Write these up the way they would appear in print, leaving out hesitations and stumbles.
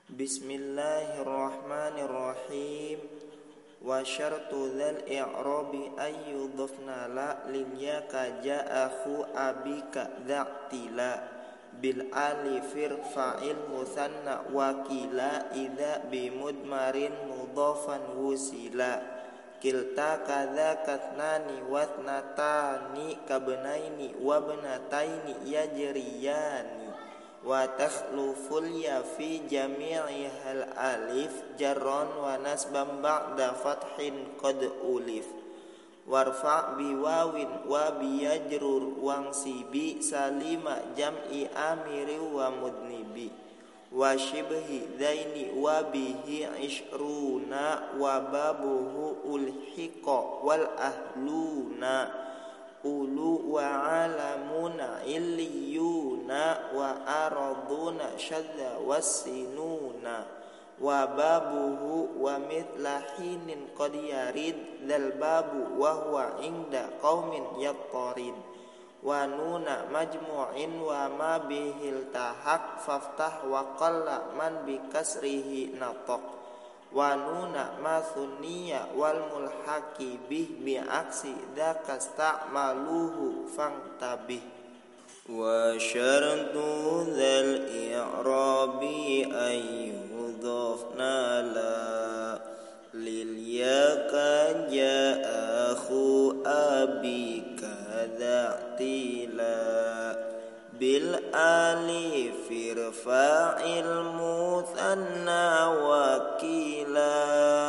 Bismillahirrahmanirrahim. Wa syartu dzal i'rabi ay yudhafna la lil ya ka ja'ahu abika dza'tila bil alifir fa'il musanna wakila idza bi mudmarin mudhafan wusila kilta kadza katnani watnatani kabnaini wabnataini yajriyani wa takhluful ya fi jami'ihal alif jarron wa nasban ba'da fathin qad ulif warfa bi wawin wa bi yajrur wangsibi salima jam'i amiri wa mudnibi wa shibhi dhaini wa bihi ishruna wa babuhu ulhiqa wal ahluna ulu wa alamuna illiyuna wa araduna syadza wassinuna wa babuhu wa mithla hinin qad yarid dzal babu wa huwa inda qaumin yattarid wa nuna majmu'in wa ma bihil tahaq faftah wa qalla man bi kasrihi nataq wa nuna ma sunniya wal mulhaqi bih bi aksi dzaka sta'maluhu fangtabih. Wa syartu dzal i'rabi ay yudhafna la lil ya ka ja'ahu abika dza'tila bil alif irfa'il muthanna wakila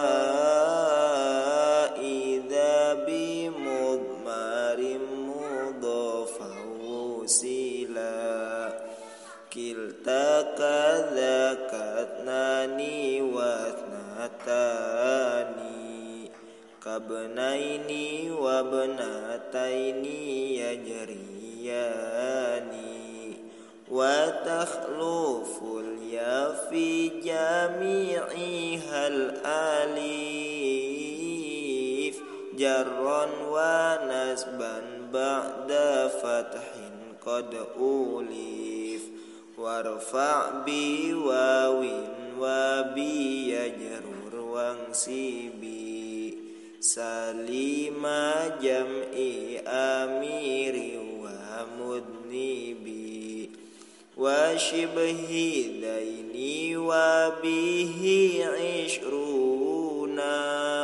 idza bi mudmarin mudhafan wusila kilta kadza katnani watnatani kabnaini wabnataini yajriyani wa takhluful ya fi jami'ihal alif jarron wa nasban ba'da fathin qad ulif warfa' bi wawin wa bi yajrur wangsibi salima jam'i amiri wa mudnibi wa shibhi daini wa bihi ishruna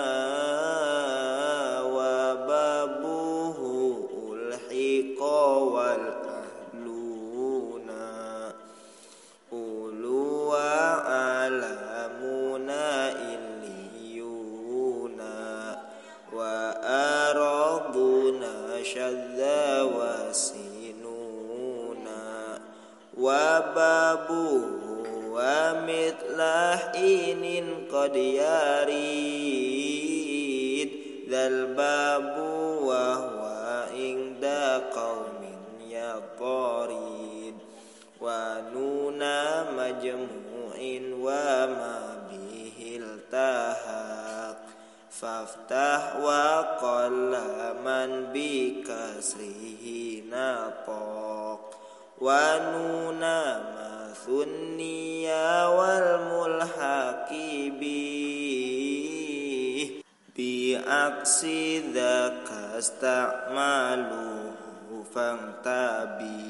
wa babuhu ulhiqa wal ahluna ulu wa alamuna illiyuna wa araduna syadza wasinuna wa babuhu wa mithlah inin qad yarid dzal babu wa huwa inda qaumin yattarid wa nuna majmu'in wa ma bihil tahaq faftah wa qalla man bi kasrihi nataq wa nuna ma sunniya wal mulhaqi bi aksi dzaka sta'maluhu fangtabi.